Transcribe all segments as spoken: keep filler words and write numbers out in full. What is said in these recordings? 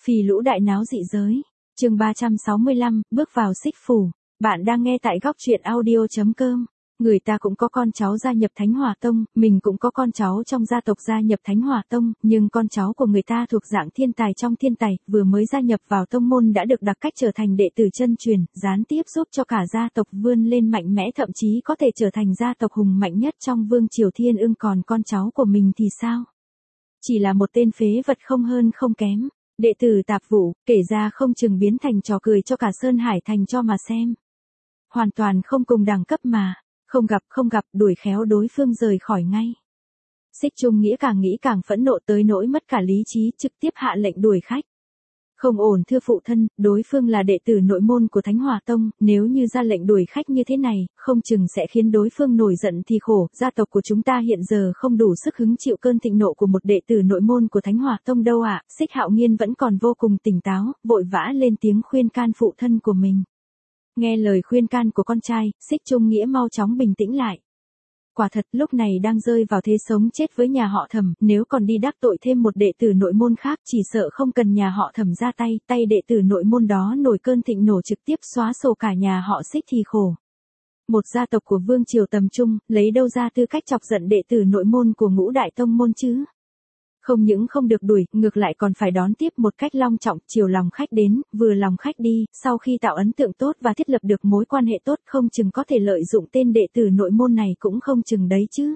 Phì lũ đại náo dị giới. Chương ba trăm sáu mươi lăm, bước vào xích phủ. Bạn đang nghe tại góc truyện audio chấm com. Người ta cũng có con cháu gia nhập Thánh Hỏa Tông, mình cũng có con cháu trong gia tộc gia nhập Thánh Hỏa Tông, nhưng con cháu của người ta thuộc dạng thiên tài trong thiên tài, vừa mới gia nhập vào tông môn đã được đặc cách trở thành đệ tử chân truyền, gián tiếp giúp cho cả gia tộc vươn lên mạnh mẽ, thậm chí có thể trở thành gia tộc hùng mạnh nhất trong vương triều Thiên Ưng. Còn con cháu của mình thì sao? Chỉ là một tên phế vật không hơn không kém. Đệ tử tạp vụ, kể ra không chừng biến thành trò cười cho cả Sơn Hải Thành cho mà xem. Hoàn toàn không cùng đẳng cấp mà, không gặp không gặp, đuổi khéo đối phương rời khỏi ngay. Xích Trung Nghĩa càng nghĩ càng phẫn nộ tới nỗi mất cả lý trí, trực tiếp hạ lệnh đuổi khách. Không ổn thưa phụ thân, đối phương là đệ tử nội môn của Thánh Hỏa Tông, nếu như ra lệnh đuổi khách như thế này, không chừng sẽ khiến đối phương nổi giận thì khổ, gia tộc của chúng ta hiện giờ không đủ sức hứng chịu cơn thịnh nộ của một đệ tử nội môn của Thánh Hỏa Tông đâu ạ. Xích Hạo Nhiên vẫn còn vô cùng tỉnh táo, vội vã lên tiếng khuyên can phụ thân của mình. Nghe lời khuyên can của con trai, Xích Trung Nghĩa mau chóng bình tĩnh lại. Quả thật lúc này đang rơi vào thế sống chết với nhà họ Thẩm, nếu còn đi đắc tội thêm một đệ tử nội môn khác chỉ sợ không cần nhà họ Thẩm ra tay, tay đệ tử nội môn đó nổi cơn thịnh nổ trực tiếp xóa sổ cả nhà họ Xích thì khổ. Một gia tộc của vương triều tầm trung, lấy đâu ra tư cách chọc giận đệ tử nội môn của ngũ đại tông môn chứ? Không những không được đuổi, ngược lại còn phải đón tiếp một cách long trọng, chiều lòng khách đến, vừa lòng khách đi, sau khi tạo ấn tượng tốt và thiết lập được mối quan hệ tốt không chừng có thể lợi dụng tên đệ tử nội môn này cũng không chừng đấy chứ.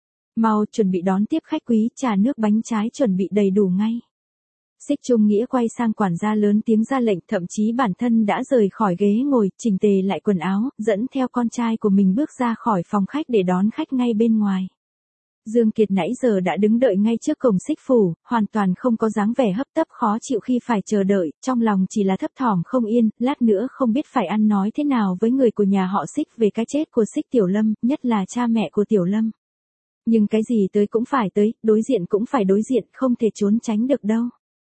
Mau chuẩn bị đón tiếp khách quý, trà nước bánh trái chuẩn bị đầy đủ ngay. Xích Trung Nghĩa quay sang quản gia lớn tiếng ra lệnh, thậm chí bản thân đã rời khỏi ghế ngồi, chỉnh tề lại quần áo, dẫn theo con trai của mình bước ra khỏi phòng khách để đón khách ngay bên ngoài. Dương Kiệt nãy giờ đã đứng đợi ngay trước cổng xích phủ, hoàn toàn không có dáng vẻ hấp tấp khó chịu khi phải chờ đợi, trong lòng chỉ là thấp thỏm không yên, lát nữa không biết phải ăn nói thế nào với người của nhà họ Xích về cái chết của Xích Tiểu Lâm, nhất là cha mẹ của Tiểu Lâm. Nhưng cái gì tới cũng phải tới, đối diện cũng phải đối diện, không thể trốn tránh được đâu.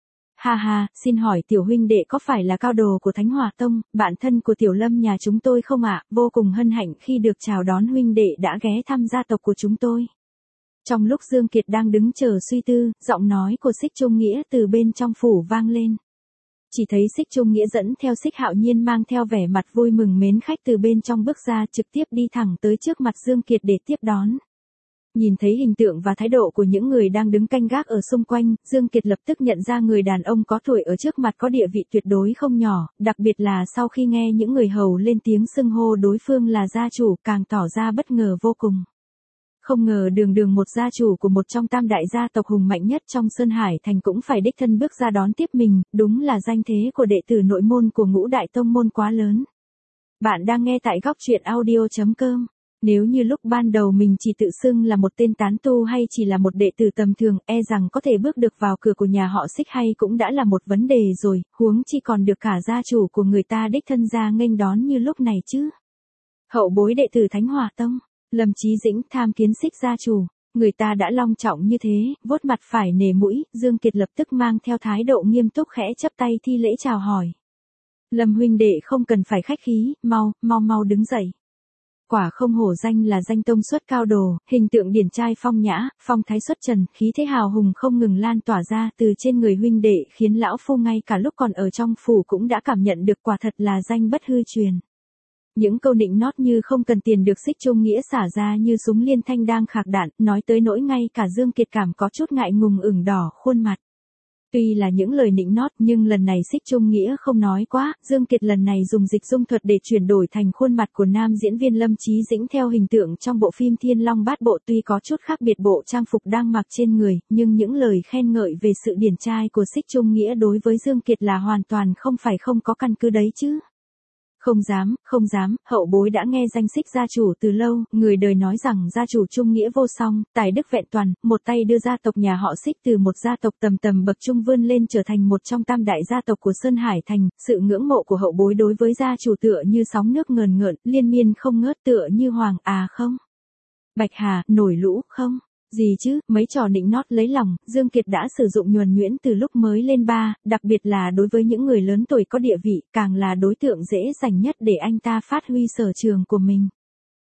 Ha ha, xin hỏi tiểu huynh đệ có phải là cao đồ của Thánh Hỏa Tông, bạn thân của Tiểu Lâm nhà chúng tôi không ạ? Vô cùng hân hạnh khi được chào đón huynh đệ đã ghé thăm gia tộc của chúng tôi. Trong lúc Dương Kiệt đang đứng chờ suy tư, giọng nói của Xích Trung Nghĩa từ bên trong phủ vang lên. Chỉ thấy Xích Trung Nghĩa dẫn theo Xích Hạo Nhiên mang theo vẻ mặt vui mừng mến khách từ bên trong bước ra, trực tiếp đi thẳng tới trước mặt Dương Kiệt để tiếp đón. Nhìn thấy hình tượng và thái độ của những người đang đứng canh gác ở xung quanh, Dương Kiệt lập tức nhận ra người đàn ông có tuổi ở trước mặt có địa vị tuyệt đối không nhỏ, đặc biệt là sau khi nghe những người hầu lên tiếng xưng hô đối phương là gia chủ, càng tỏ ra bất ngờ vô cùng. Không ngờ đường đường một gia chủ của một trong tam đại gia tộc hùng mạnh nhất trong Sơn Hải Thành cũng phải đích thân bước ra đón tiếp mình, đúng là danh thế của đệ tử nội môn của ngũ đại tông môn quá lớn. Bạn đang nghe tại góc truyện audio chấm com. Nếu như lúc ban đầu mình chỉ tự xưng là một tên tán tu hay chỉ là một đệ tử tầm thường, e rằng có thể bước được vào cửa của nhà họ Xích hay cũng đã là một vấn đề rồi, huống chi còn được cả gia chủ của người ta đích thân ra nghênh đón như lúc này chứ. Hậu bối đệ tử Thánh Hỏa Tông, Lâm Chí Dĩnh tham kiến Xích gia chủ, người ta đã long trọng như thế, vuốt mặt phải nể mũi, Dương Kiệt lập tức mang theo thái độ nghiêm túc khẽ chắp tay thi lễ chào hỏi. Lâm huynh đệ không cần phải khách khí, mau, mau mau đứng dậy. Quả không hổ danh là danh tông xuất cao đồ, hình tượng điển trai phong nhã, phong thái xuất trần, khí thế hào hùng không ngừng lan tỏa ra từ trên người huynh đệ, khiến lão phu ngay cả lúc còn ở trong phủ cũng đã cảm nhận được, quả thật là danh bất hư truyền. Những câu nịnh nót như không cần tiền được Xích Trung Nghĩa xả ra như súng liên thanh đang khạc đạn, nói tới nỗi ngay cả Dương Kiệt cảm có chút ngại ngùng ửng đỏ khuôn mặt. Tuy là những lời nịnh nót nhưng lần này Xích Trung Nghĩa không nói quá, Dương Kiệt lần này dùng dịch dung thuật để chuyển đổi thành khuôn mặt của nam diễn viên Lâm Chí Dĩnh theo hình tượng trong bộ phim Thiên Long Bát Bộ. Tuy có chút khác biệt bộ trang phục đang mặc trên người, nhưng những lời khen ngợi về sự điển trai của Xích Trung Nghĩa đối với Dương Kiệt là hoàn toàn không phải không có căn cứ đấy chứ. Không dám, không dám, hậu bối đã nghe danh Xích gia chủ từ lâu, người đời nói rằng gia chủ Trung Nghĩa vô song, tài đức vẹn toàn, một tay đưa gia tộc nhà họ Xích từ một gia tộc tầm tầm bậc trung vươn lên trở thành một trong tam đại gia tộc của Sơn Hải Thành, sự ngưỡng mộ của hậu bối đối với gia chủ tựa như sóng nước ngờn ngợn, liên miên không ngớt, tựa như hoàng à không. Bạch Hà, nổi lũ, không. Gì chứ, mấy trò nịnh nót lấy lòng, Dương Kiệt đã sử dụng nhuần nhuyễn từ lúc mới lên ba, đặc biệt là đối với những người lớn tuổi có địa vị, càng là đối tượng dễ dàng nhất để anh ta phát huy sở trường của mình.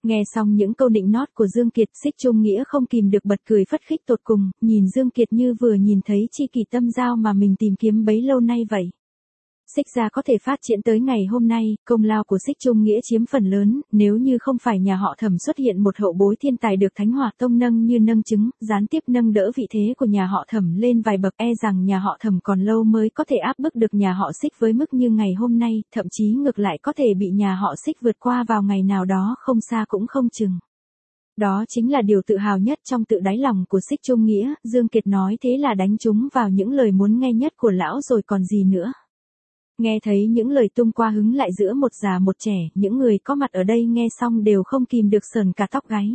Nghe xong những câu nịnh nót của Dương Kiệt, Xích Trung Nghĩa không kìm được bật cười phất khích tột cùng, nhìn Dương Kiệt như vừa nhìn thấy chi kỷ tâm giao mà mình tìm kiếm bấy lâu nay vậy. Xích gia có thể phát triển tới ngày hôm nay, công lao của Xích Trung Nghĩa chiếm phần lớn, nếu như không phải nhà họ Thẩm xuất hiện một hậu bối thiên tài được Thánh Hỏa Tông nâng như nâng trứng, gián tiếp nâng đỡ vị thế của nhà họ Thẩm lên vài bậc, e rằng nhà họ Thẩm còn lâu mới có thể áp bức được nhà họ Xích với mức như ngày hôm nay, thậm chí ngược lại có thể bị nhà họ Xích vượt qua vào ngày nào đó không xa cũng không chừng. Đó chính là điều tự hào nhất trong tự đáy lòng của Xích Trung Nghĩa, Dương Kiệt nói thế là đánh trúng vào những lời muốn nghe nhất của lão rồi còn gì nữa. Nghe thấy những lời tung qua hứng lại giữa một già một trẻ, những người có mặt ở đây nghe xong đều không kìm được sờn cả tóc gáy.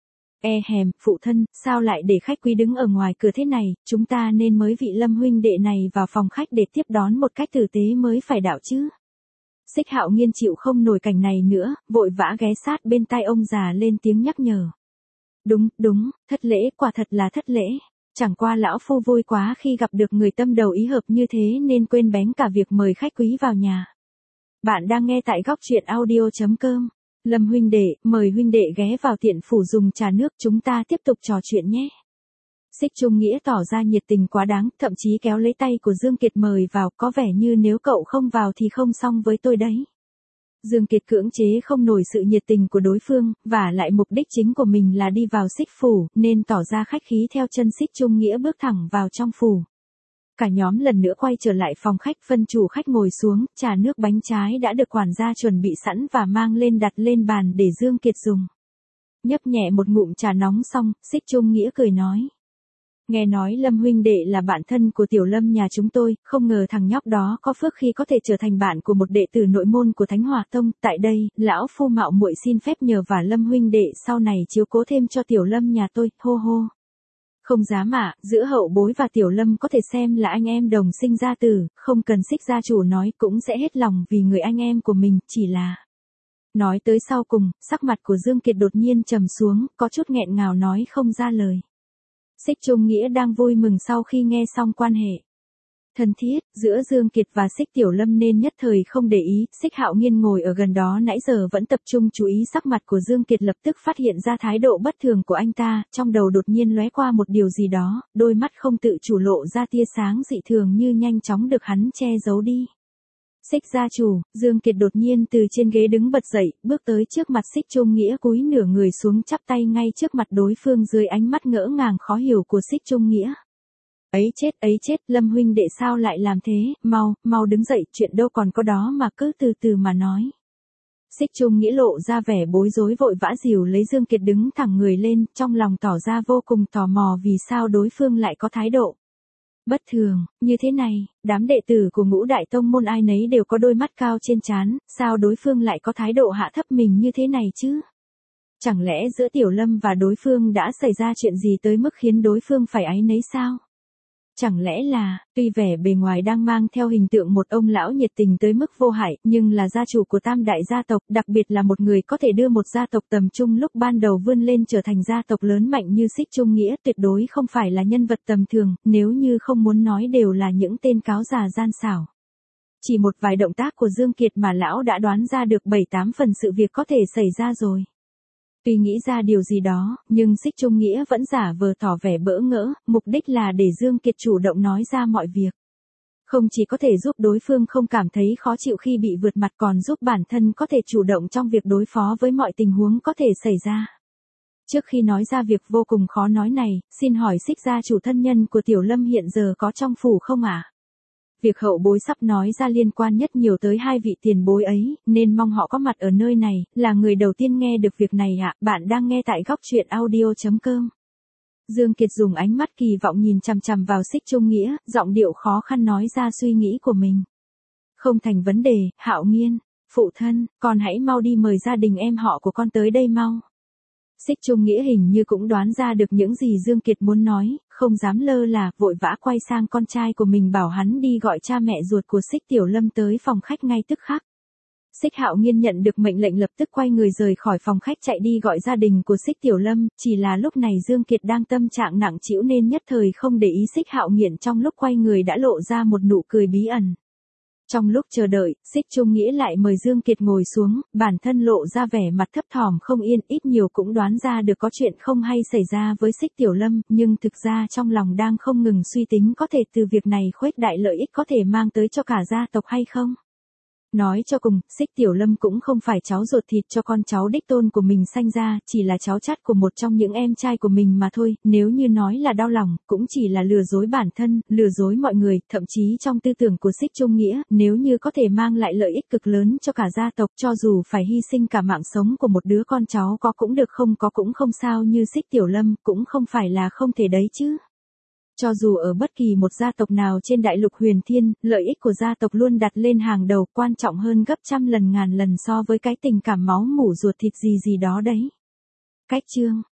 E hèm, phụ thân, sao lại để khách quý đứng ở ngoài cửa thế này, chúng ta nên mới vị Lâm huynh đệ này vào phòng khách để tiếp đón một cách tử tế mới phải đạo chứ. Xích Hạo Nghiên chịu không nổi cảnh này nữa, vội vã ghé sát bên tai ông già lên tiếng nhắc nhở. Đúng, đúng, thất lễ, quả thật là thất lễ. Chẳng qua lão phu vui quá khi gặp được người tâm đầu ý hợp như thế nên quên bén cả việc mời khách quý vào nhà. Bạn đang nghe tại góc truyện audio chấm com. Lâm huynh đệ, mời huynh đệ ghé vào tiện phủ dùng trà nước, chúng ta tiếp tục trò chuyện nhé. Xích Trung Nghĩa tỏ ra nhiệt tình quá đáng, thậm chí kéo lấy tay của Dương Kiệt mời vào, có vẻ như nếu cậu không vào thì không xong với tôi đấy. Dương Kiệt cưỡng chế không nổi sự nhiệt tình của đối phương, và lại mục đích chính của mình là đi vào Xích phủ, nên tỏ ra khách khí theo chân Xích Trung Nghĩa bước thẳng vào trong phủ. Cả nhóm lần nữa quay trở lại phòng khách, phân chủ khách ngồi xuống, trà nước bánh trái đã được quản gia chuẩn bị sẵn và mang lên đặt lên bàn để Dương Kiệt dùng. Nhấp nhẹ một ngụm trà nóng xong, Xích Trung Nghĩa cười nói. Nghe nói Lâm huynh đệ là bạn thân của Tiểu Lâm nhà chúng tôi, không ngờ thằng nhóc đó có phước khi có thể trở thành bạn của một đệ tử nội môn của Thánh Hỏa Tông. Tại đây, lão phu mạo muội xin phép nhờ và Lâm huynh đệ sau này chiếu cố thêm cho Tiểu Lâm nhà tôi, hô hô. Không dám ạ, giữa hậu bối và Tiểu Lâm có thể xem là anh em đồng sinh ra tử, không cần Xích gia chủ nói cũng sẽ hết lòng vì người anh em của mình, chỉ là... Nói tới sau cùng, sắc mặt của Dương Kiệt đột nhiên trầm xuống, có chút nghẹn ngào nói không ra lời. Xích Trung Nghĩa đang vui mừng sau khi nghe xong quan hệ thân thiết giữa Dương Kiệt và Xích Tiểu Lâm nên nhất thời không để ý. Xích Hạo Nghiên ngồi ở gần đó nãy giờ vẫn tập trung chú ý sắc mặt của Dương Kiệt, lập tức phát hiện ra thái độ bất thường của anh ta, trong đầu đột nhiên lóe qua một điều gì đó, đôi mắt không tự chủ lộ ra tia sáng dị thường như nhanh chóng được hắn che giấu đi. Xích gia chủ, Dương Kiệt đột nhiên từ trên ghế đứng bật dậy, bước tới trước mặt Xích Trung Nghĩa, cúi nửa người xuống chắp tay ngay trước mặt đối phương dưới ánh mắt ngỡ ngàng khó hiểu của Xích Trung Nghĩa. Ấy chết, ấy chết, Lâm huynh đệ sao lại làm thế, mau, mau đứng dậy, chuyện đâu còn có đó mà cứ từ từ mà nói. Xích Trung Nghĩa lộ ra vẻ bối rối, vội vã dìu lấy Dương Kiệt đứng thẳng người lên, trong lòng tỏ ra vô cùng tò mò vì sao đối phương lại có thái độ bất thường như thế này. Đám đệ tử của Ngũ Đại Tông môn ai nấy đều có đôi mắt cao trên trán, sao đối phương lại có thái độ hạ thấp mình như thế này chứ? Chẳng lẽ giữa Tiểu Lâm và đối phương đã xảy ra chuyện gì tới mức khiến đối phương phải áy nấy sao? Chẳng lẽ là, tuy vẻ bề ngoài đang mang theo hình tượng một ông lão nhiệt tình tới mức vô hại, nhưng là gia chủ của tam đại gia tộc, đặc biệt là một người có thể đưa một gia tộc tầm trung lúc ban đầu vươn lên trở thành gia tộc lớn mạnh như Xích Trung Nghĩa, tuyệt đối không phải là nhân vật tầm thường, nếu như không muốn nói đều là những tên cáo già gian xảo. Chỉ một vài động tác của Dương Kiệt mà lão đã đoán ra được bảy tám phần sự việc có thể xảy ra rồi. Tuy nghĩ ra điều gì đó, nhưng Xích Trung Nghĩa vẫn giả vờ tỏ vẻ bỡ ngỡ, mục đích là để Dương Kiệt chủ động nói ra mọi việc. Không chỉ có thể giúp đối phương không cảm thấy khó chịu khi bị vượt mặt, còn giúp bản thân có thể chủ động trong việc đối phó với mọi tình huống có thể xảy ra. Trước khi nói ra việc vô cùng khó nói này, xin hỏi Xích gia chủ thân nhân của Tiểu Lâm hiện giờ có trong phủ không ạ? À? Việc hậu bối sắp nói ra liên quan nhất nhiều tới hai vị tiền bối ấy, nên mong họ có mặt ở nơi này, là người đầu tiên nghe được việc này ạ. À? Bạn đang nghe tại góc truyện audio chấm com. Dương Kiệt dùng ánh mắt kỳ vọng nhìn chằm chằm vào Xích Trung Nghĩa, giọng điệu khó khăn nói ra suy nghĩ của mình. Không thành vấn đề, Hạo Nghiên, phụ thân, con hãy mau đi mời gia đình em họ của con tới đây mau. Xích Trung Nghĩa hình như cũng đoán ra được những gì Dương Kiệt muốn nói, không dám lơ là, vội vã quay sang con trai của mình bảo hắn đi gọi cha mẹ ruột của Xích Tiểu Lâm tới phòng khách ngay tức khắc. Xích Hạo Nghiên nhận được mệnh lệnh lập tức quay người rời khỏi phòng khách chạy đi gọi gia đình của Xích Tiểu Lâm, chỉ là lúc này Dương Kiệt đang tâm trạng nặng trĩu nên nhất thời không để ý Xích Hạo Nghiên trong lúc quay người đã lộ ra một nụ cười bí ẩn. Trong lúc chờ đợi, Xích Trung Nghĩa lại mời Dương Kiệt ngồi xuống, bản thân lộ ra vẻ mặt thấp thỏm không yên, ít nhiều cũng đoán ra được có chuyện không hay xảy ra với Xích Tiểu Lâm, nhưng thực ra trong lòng đang không ngừng suy tính có thể từ việc này khuếch đại lợi ích có thể mang tới cho cả gia tộc hay không. Nói cho cùng, Xích Tiểu Lâm cũng không phải cháu ruột thịt cho con cháu đích tôn của mình sanh ra, chỉ là cháu chắt của một trong những em trai của mình mà thôi, nếu như nói là đau lòng, cũng chỉ là lừa dối bản thân, lừa dối mọi người, thậm chí trong tư tưởng của Xích Trung Nghĩa, nếu như có thể mang lại lợi ích cực lớn cho cả gia tộc, cho dù phải hy sinh cả mạng sống của một đứa con cháu có cũng được, không có cũng không sao, như Xích Tiểu Lâm, cũng không phải là không thể đấy chứ. Cho dù ở bất kỳ một gia tộc nào trên đại lục huyền thiên, lợi ích của gia tộc luôn đặt lên hàng đầu, quan trọng hơn gấp trăm lần ngàn lần so với cái tình cảm máu mủ ruột thịt gì gì đó đấy. Cách chương